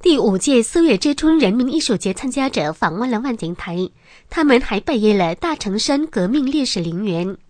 第5届4月之春人民艺术节参加者访问了万景台，他们还拜谒了大城山革命烈士陵园。